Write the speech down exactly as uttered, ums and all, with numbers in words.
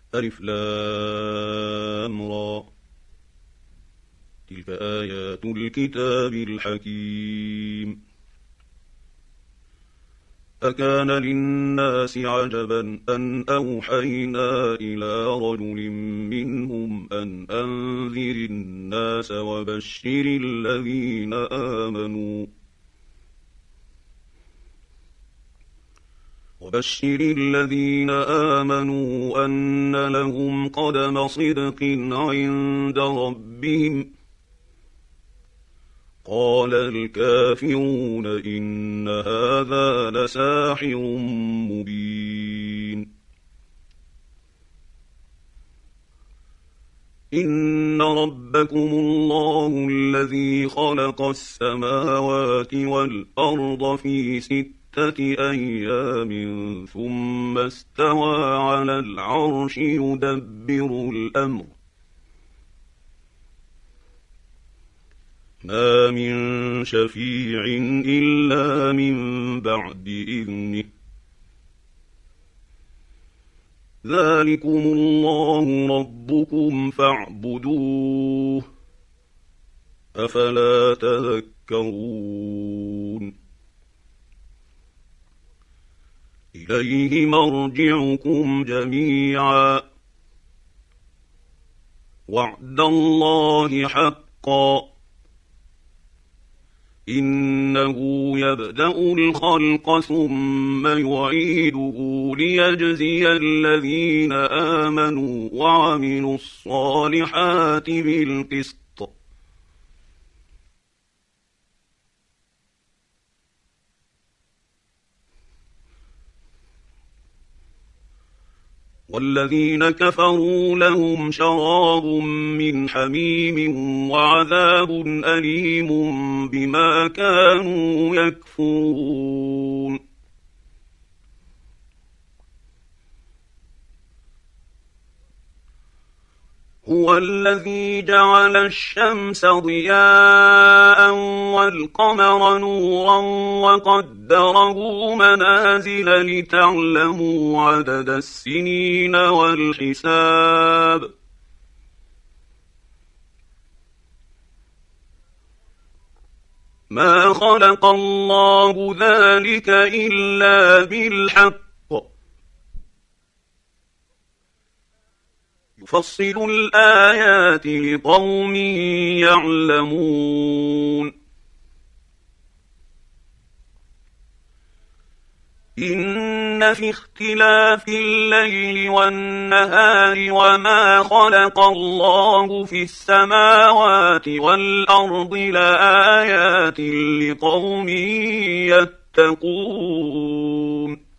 ألف لام را تلك آيات الكتاب الحكيم أكان للناس عجبا أن أوحينا إلى رجل منهم أن أنذر الناس وبشر الذين آمنوا وبشر الذين آمنوا أن لهم قدم صدق عند ربهم قال الكافرون إن هذا لساحر مبين إن ربكم الله الذي خلق السماوات والأرض في ستة أيام ثم استوى على العرش يدبر الأمر ما من شفيع إلا من بعد إذنه ذلكم الله ربكم فاعبدوه أفلا تذكرون إليه مرجعكم جميعا وعد الله حقا إنه يبدأ الخلق ثم يعيده ليجزي الذين آمنوا وعملوا الصالحات بالقسط والذين كفروا لهم شراب من حميم وعذاب أليم بما كانوا يكفرون هو الذي جعل الشمس ضياء والقمر نورا وقدره منازل لتعلموا عدد السنين والحساب ما خلق الله ذلك إلا بالحق يفصل الآيات لقوم يعلمون إن في اختلاف الليل والنهار وما خلق الله في السماوات والأرض لآيات لقوم يتقون